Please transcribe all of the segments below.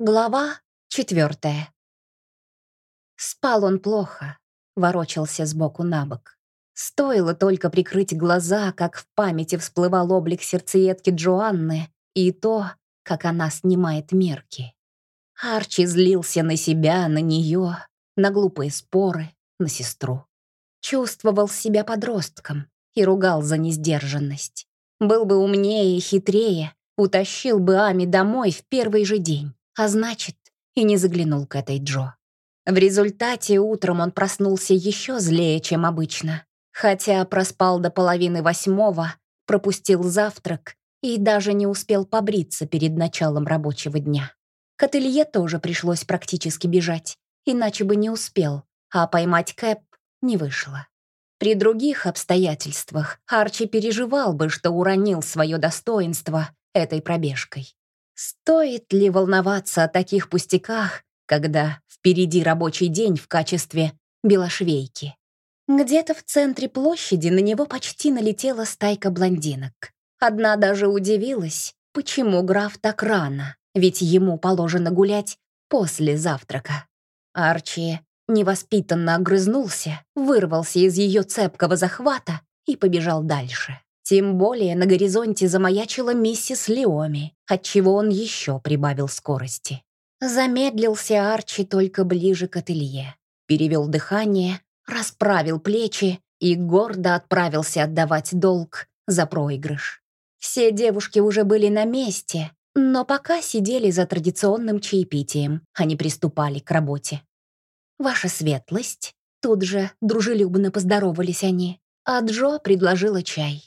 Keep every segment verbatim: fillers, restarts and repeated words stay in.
Глава четвертая. Спал он плохо, ворочался сбоку на бок. Стоило только прикрыть глаза, как в памяти всплывал облик сердцеедки Джоанны и то, как она снимает мерки. Арчи злился на себя, на нее, на глупые споры, на сестру. Чувствовал себя подростком и ругал за несдержанность. Был бы умнее и хитрее, утащил бы Ами домой в первый же день. А значит, и не заглянул к этой Джо. В результате утром он проснулся еще злее, чем обычно. Хотя проспал до половины восьмого, пропустил завтрак и даже не успел побриться перед началом рабочего дня. К ателье тоже пришлось практически бежать, иначе бы не успел, а поймать Кэп не вышло. При других обстоятельствах Арчи переживал бы, что уронил свое достоинство этой пробежкой. Стоит ли волноваться о таких пустяках, когда впереди рабочий день в качестве белошвейки? Где-то в центре площади на него почти налетела стайка блондинок. Одна даже удивилась, почему граф так рано, ведь ему положено гулять после завтрака. Арчи невоспитанно огрызнулся, вырвался из ее цепкого захвата и побежал дальше. Тем более на горизонте замаячила миссис Леоми, отчего он еще прибавил скорости. Замедлился Арчи только ближе к ателье. Перевел дыхание, расправил плечи и гордо отправился отдавать долг за проигрыш. Все девушки уже были на месте, но пока сидели за традиционным чаепитием, а не приступали к работе. «Ваша светлость», тут же дружелюбно поздоровались они, а Джо предложила чай.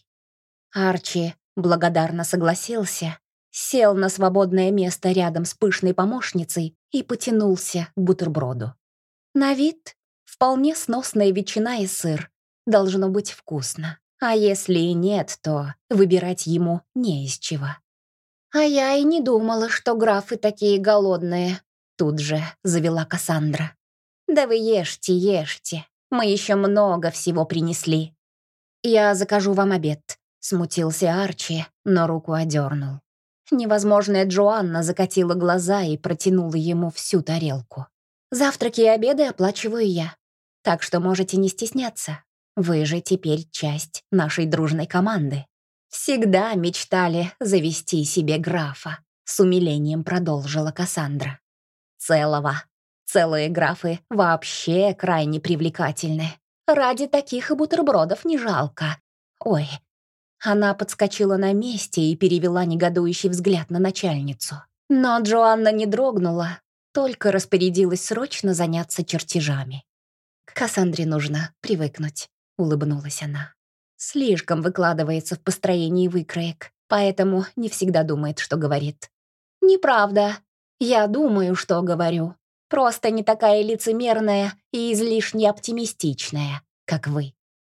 Арчи благодарно согласился, сел на свободное место рядом с пышной помощницей и потянулся к бутерброду. На вид вполне сносная ветчина и сыр. Должно быть вкусно. А если и нет, то выбирать ему не из чего. «А я и не думала, что графы такие голодные», тут же завела Кассандра. «Да вы ешьте, ешьте. Мы еще много всего принесли. Я закажу вам обед». Смутился Арчи, но руку одернул. Невозможная Джоанна закатила глаза и протянула ему всю тарелку. «Завтраки и обеды оплачиваю я, так что можете не стесняться. Вы же теперь часть нашей дружной команды. Всегда мечтали завести себе графа», с умилением продолжила Кассандра. «Целого. Целые графы вообще крайне привлекательны. Ради таких и бутербродов не жалко. Ой». Она подскочила на месте и перевела негодующий взгляд на начальницу. Но Джоанна не дрогнула, только распорядилась срочно заняться чертежами. «К Кассандре нужно привыкнуть», — улыбнулась она. «Слишком выкладывается в построении выкроек, поэтому не всегда думает, что говорит». «Неправда. Я думаю, что говорю. Просто не такая лицемерная и излишне оптимистичная, как вы».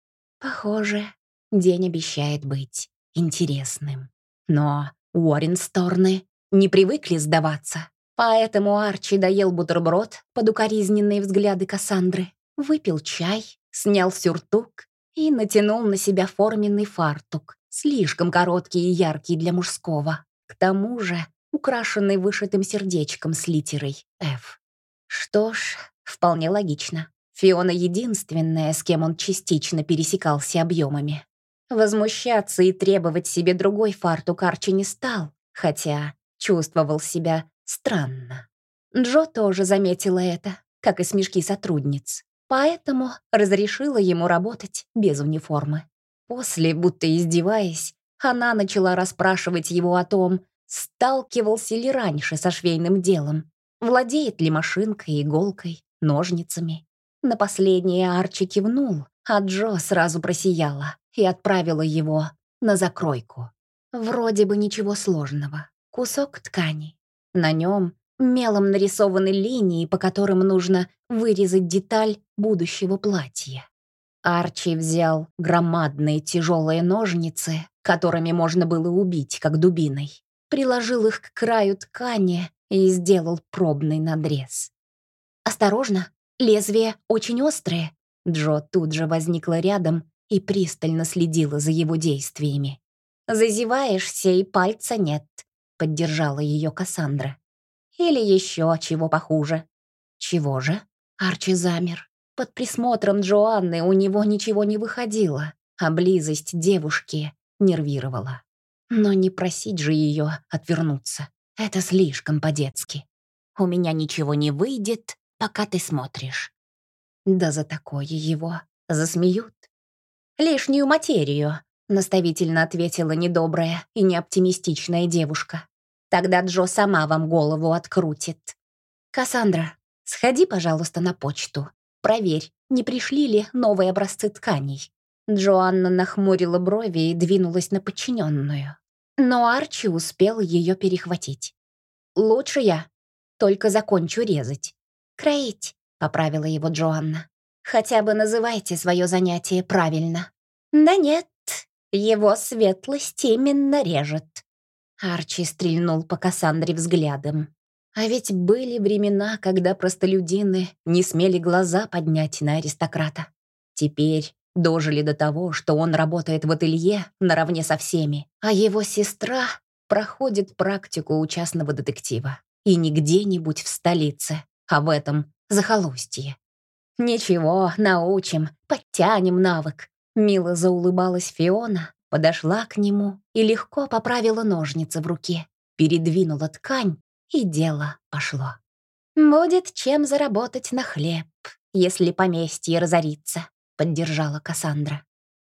«Похоже, день обещает быть интересным». Но Уорренсторны не привыкли сдаваться, поэтому Арчи доел бутерброд под укоризненные взгляды Кассандры, выпил чай, снял сюртук и натянул на себя форменный фартук, слишком короткий и яркий для мужского, к тому же украшенный вышитым сердечком с литерой «Ф». Что ж, вполне логично. Фиона единственная, с кем он частично пересекался объемами. Возмущаться и требовать себе другой фартук Арчи не стал, хотя чувствовал себя странно. Джо тоже заметила это, как и смешки сотрудниц, поэтому разрешила ему работать без униформы. После, будто издеваясь, она начала расспрашивать его о том, сталкивался ли раньше со швейным делом, владеет ли машинкой, иголкой, ножницами. На последнее Арчи кивнул, а Джо сразу просияла и отправила его на закройку. Вроде бы ничего сложного. Кусок ткани. На нем мелом нарисованы линии, по которым нужно вырезать деталь будущего платья. Арчи взял громадные тяжелые ножницы, которыми можно было убить, как дубиной, приложил их к краю ткани и сделал пробный надрез. «Осторожно, лезвия очень острые». Джо тут же возникла рядом и пристально следила за его действиями. «Зазеваешься, и пальца нет», — поддержала ее Кассандра. Или еще чего похуже. Чего же? Арчи замер. Под присмотром Джоанны у него ничего не выходило, а близость девушки нервировала. Но не просить же ее отвернуться. Это слишком по-детски. «У меня ничего не выйдет, пока ты смотришь». Да за такое его засмеют. «Лишнюю материю», — наставительно ответила недобрая и неоптимистичная девушка. «Тогда Джо сама вам голову открутит. Кассандра, сходи, пожалуйста, на почту. Проверь, не пришли ли новые образцы тканей». Джоанна нахмурила брови и двинулась на подчиненную. Но Арчи успел ее перехватить. «Лучше я. Только закончу резать». «Кроить», — поправила его Джоанна. «Хотя бы называйте свое занятие правильно». «Да нет, его светлость именно режет». Арчи стрельнул по Кассандре взглядом. А ведь были времена, когда простолюдины не смели глаза поднять на аристократа. Теперь дожили до того, что он работает в ателье наравне со всеми, а его сестра проходит практику у частного детектива. И не где-нибудь в столице, а в этом захолустье. «Ничего, научим, подтянем навык», — мило заулыбалась Фиона, подошла к нему и легко поправила ножницы в руке, передвинула ткань, и дело пошло. «Будет чем заработать на хлеб, если поместье разорится», — поддержала Кассандра.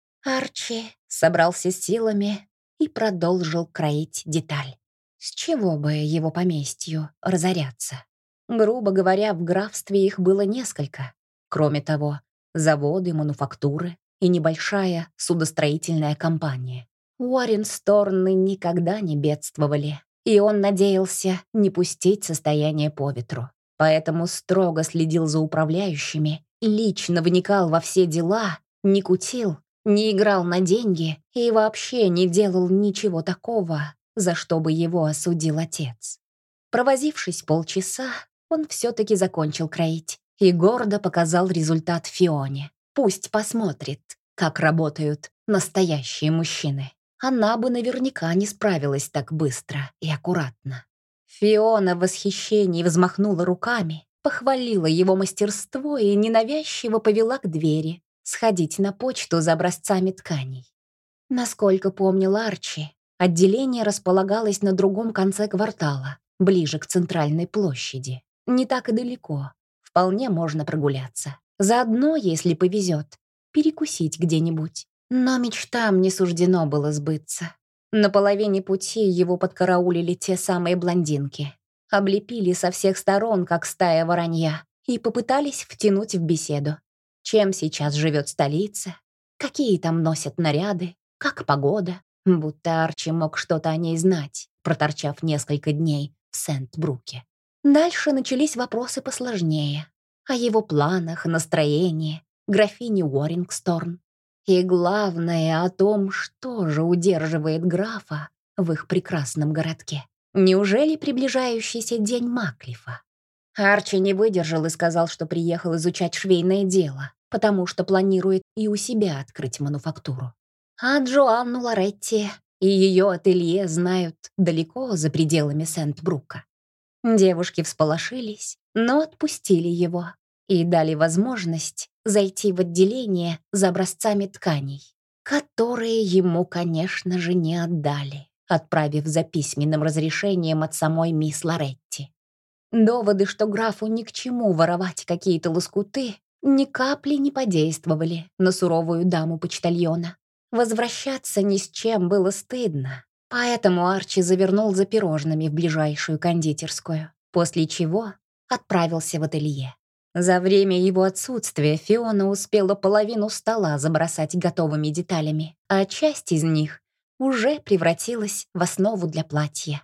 Арчи собрался с силами и продолжил кроить деталь. С чего бы его поместью разоряться? Грубо говоря, в графстве их было несколько. Кроме того, заводы, мануфактуры и небольшая судостроительная компания. Уорренсторны никогда не бедствовали, и он надеялся не пустить состояние по ветру. Поэтому строго следил за управляющими, лично вникал во все дела, не кутил, не играл на деньги и вообще не делал ничего такого, за что бы его осудил отец. Провозившись полчаса, он все-таки закончил кроить и гордо показал результат Фионе. Пусть посмотрит, как работают настоящие мужчины. Она бы наверняка не справилась так быстро и аккуратно. Фиона в восхищении взмахнула руками, похвалила его мастерство и ненавязчиво повела к двери сходить на почту за образцами тканей. Насколько помнил Арчи, отделение располагалось на другом конце квартала, ближе к центральной площади. Не так и далеко, вполне можно прогуляться. Заодно, если повезет, перекусить где-нибудь. Но мечтам не суждено было сбыться. На половине пути его подкараулили те самые блондинки. Облепили со всех сторон, как стая воронья, и попытались втянуть в беседу. Чем сейчас живет столица? Какие там носят наряды? Как погода? Будто Арчи мог что-то о ней знать, проторчав несколько дней в Сент-Бруке. Дальше начались вопросы посложнее. О его планах, настроении, графине Уоррингсторн. И главное, о том, что же удерживает графа в их прекрасном городке. Неужели приближающийся день Маклифа? Арчи не выдержал и сказал, что приехал изучать швейное дело, потому что планирует и у себя открыть мануфактуру. А Джоанну Лоретти и ее ателье знают далеко за пределами Сент-Брука. Девушки всполошились, но отпустили его и дали возможность зайти в отделение за образцами тканей, которые ему, конечно же, не отдали, отправив за письменным разрешением от самой мисс Лоретти. Доводы, что графу ни к чему воровать какие-то лоскуты, ни капли не подействовали на суровую даму-почтальона. Возвращаться ни с чем было стыдно, поэтому Арчи завернул за пирожными в ближайшую кондитерскую, после чего отправился в ателье. За время его отсутствия Фиона успела половину стола забросать готовыми деталями, а часть из них уже превратилась в основу для платья.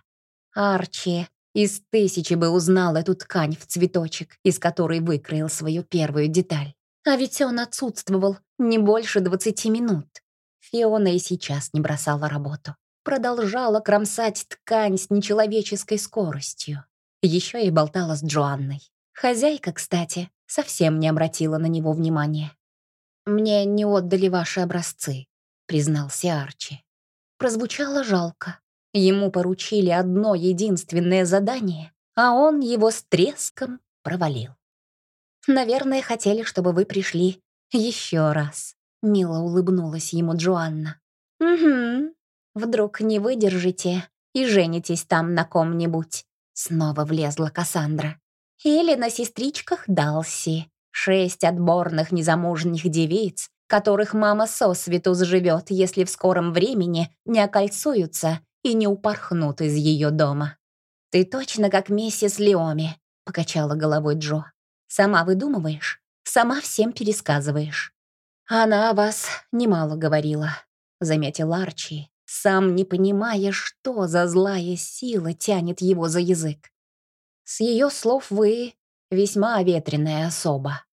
Арчи из тысячи бы узнал эту ткань в цветочек, из которой выкроил свою первую деталь. А ведь он отсутствовал не больше двадцати минут. Фиона и сейчас не бросала работу. Продолжала кромсать ткань с нечеловеческой скоростью. Еще и болтала с Джоанной. Хозяйка, кстати, совсем не обратила на него внимания. «Мне не отдали ваши образцы», — признался Арчи. Прозвучало жалко. Ему поручили одно единственное задание, а он его с треском провалил. «Наверное, хотели, чтобы вы пришли еще раз», — мило улыбнулась ему Джоанна. «Угу. Вдруг не выдержите и женитесь там на ком-нибудь», — снова влезла Кассандра. «Или на сестричках Далси. Шесть отборных незамужних девиц, которых мама сосвету сживет, если в скором времени не окольцуются и не упорхнут из ее дома». «Ты точно как миссис Леоми», — покачала головой Джо. «Сама выдумываешь, сама всем пересказываешь». «Она о вас немало говорила», — заметил Арчи, сам не понимая, что за злая сила тянет его за язык. «С ее слов вы весьма ветреная особа».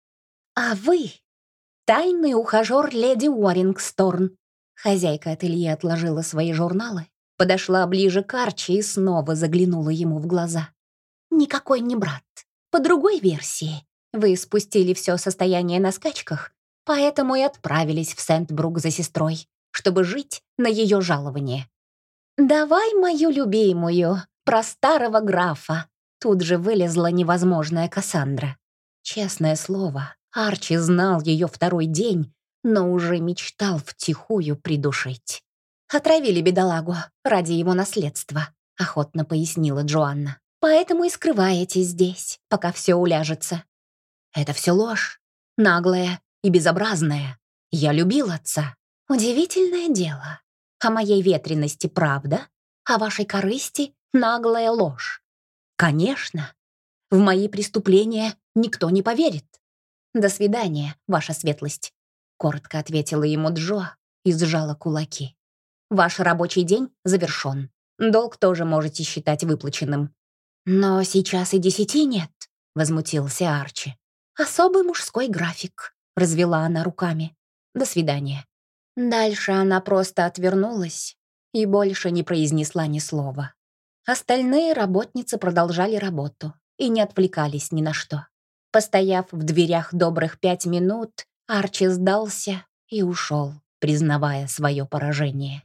«А вы — тайный ухажер леди Уоррингсторн». Хозяйка ателье отложила свои журналы, подошла ближе к Арчи и снова заглянула ему в глаза. «Никакой не брат. По другой версии, вы спустили все состояние на скачках, поэтому и отправились в Сент-Брук за сестрой, чтобы жить на ее жалование». «Давай мою любимую, про старого графа», тут же вылезла невозможная Кассандра. Честное слово, Арчи знал ее второй день, но уже мечтал втихую придушить. «Отравили бедолагу ради его наследства», — охотно пояснила Джоанна. «Поэтому и скрываетесь здесь, пока все уляжется». «Это все ложь, наглая и безобразная. Я любил отца». «Удивительное дело. О моей ветрености правда, о вашей корысти наглая ложь. Конечно, в мои преступления никто не поверит». «До свидания, ваша светлость», — коротко ответила ему Джо и сжала кулаки. «Ваш рабочий день завершен. Долг тоже можете считать выплаченным». «Но сейчас и десяти нет», — возмутился Арчи. «Особый мужской график», — развела она руками. «До свидания». Дальше она просто отвернулась и больше не произнесла ни слова. Остальные работницы продолжали работу и не отвлекались ни на что. Постояв в дверях добрых пять минут, Арчи сдался и ушел, признавая свое поражение.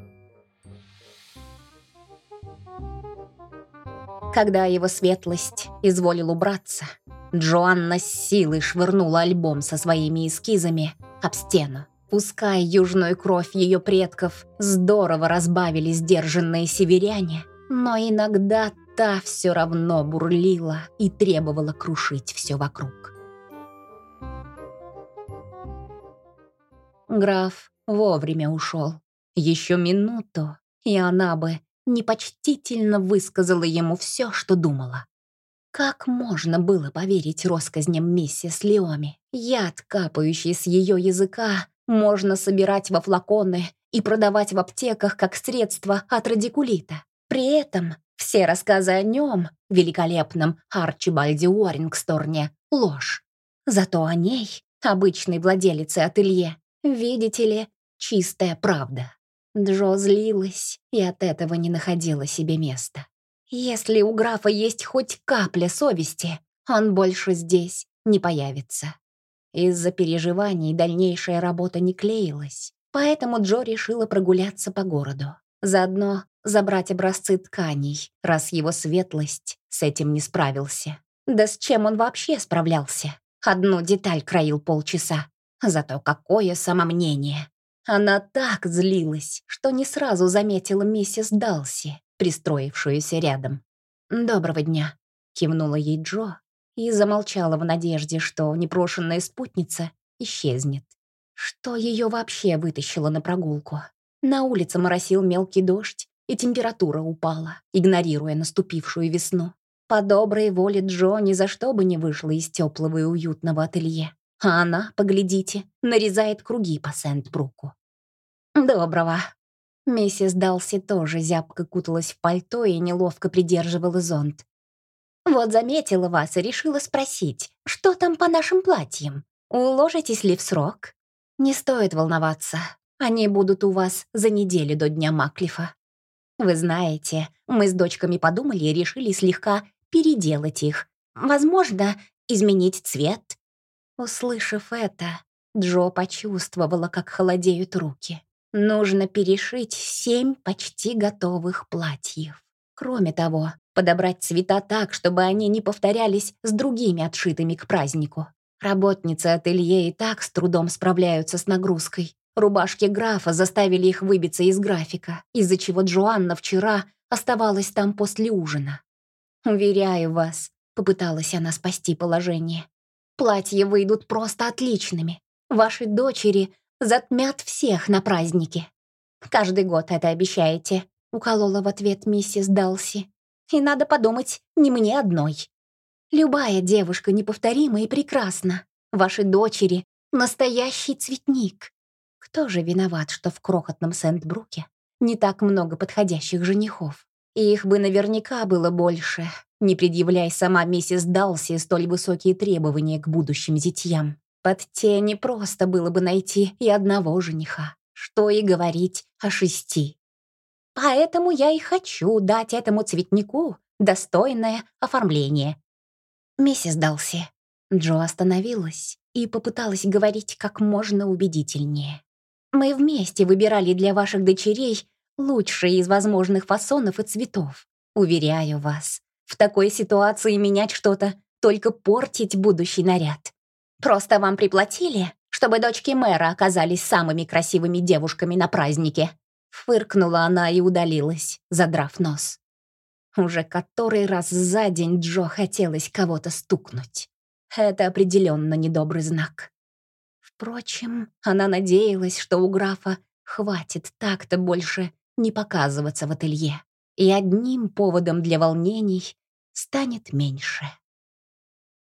Когда его светлость изволил убраться, Джоанна с силой швырнула альбом со своими эскизами об стену. Пускай южную кровь ее предков здорово разбавили сдержанные северяне, но иногда та все равно бурлила и требовала крушить все вокруг. Граф вовремя ушел. Еще минуту, и она бы непочтительно высказала ему все, что думала. Как можно было поверить россказням миссис Леоми? Яд, капающий с ее языка, можно собирать во флаконы и продавать в аптеках как средство от радикулита. При этом все рассказы о нем, великолепном Арчибальде Уоррингсторне, ложь. Зато о ней, обычной владелице ателье, видите ли, чистая правда. Джо злилась и от этого не находила себе места. Если у графа есть хоть капля совести, он больше здесь не появится. Из-за переживаний дальнейшая работа не клеилась, поэтому Джо решила прогуляться по городу. Заодно забрать образцы тканей, раз его светлость с этим не справился. Да с чем он вообще справлялся? Одну деталь краил полчаса. Зато какое самомнение! Она так злилась, что не сразу заметила миссис Далси, пристроившуюся рядом. «Доброго дня», — кивнула ей Джо и замолчала в надежде, что непрошенная спутница исчезнет. Что ее вообще вытащило на прогулку? На улице моросил мелкий дождь, и температура упала, игнорируя наступившую весну. По доброй воле Джо ни за что бы не вышла из теплого и уютного ателье. А она, поглядите, нарезает круги по Сент-Бруку. «Доброго». Миссис Далси тоже зябко куталась в пальто и неловко придерживала зонт. «Вот заметила вас и решила спросить, что там по нашим платьям? Уложитесь ли в срок?» «Не стоит волноваться. Они будут у вас за неделю до Дня Маклифа. Вы знаете, мы с дочками подумали и решили слегка переделать их. Возможно, изменить цвет». Услышав это, Джо почувствовала, как холодеют руки. Нужно перешить семь почти готовых платьев. Кроме того, подобрать цвета так, чтобы они не повторялись с другими отшитыми к празднику. Работницы ателье и так с трудом справляются с нагрузкой. Рубашки графа заставили их выбиться из графика, из-за чего Джоанна вчера оставалась там после ужина. «Уверяю вас», — попыталась она спасти положение, «платья выйдут просто отличными. Ваши дочери затмят всех на празднике». «Каждый год это обещаете», — уколола в ответ миссис Далси. «И надо подумать, не мне одной. Любая девушка неповторима и прекрасна. Ваши дочери — настоящий цветник. Кто же виноват, что в крохотном Сент-Бруке не так много подходящих женихов? И их бы наверняка было больше, не предъявляй сама миссис Далси столь высокие требования к будущим зятьям. Под те непросто было бы найти и одного жениха, что и говорить о шести. Поэтому я и хочу дать этому цветнику достойное оформление». «Миссис Далси». Джо остановилась и попыталась говорить как можно убедительнее. «Мы вместе выбирали для ваших дочерей лучшие из возможных фасонов и цветов. Уверяю вас, в такой ситуации менять что-то, только портить будущий наряд. Просто вам приплатили, чтобы дочки мэра оказались самыми красивыми девушками на празднике». Фыркнула она и удалилась, задрав нос. Уже который раз за день Джо хотелось кого-то стукнуть. Это определенно недобрый знак. Впрочем, она надеялась, что у графа хватит так-то больше не показываться в ателье, и одним поводом для волнений станет меньше.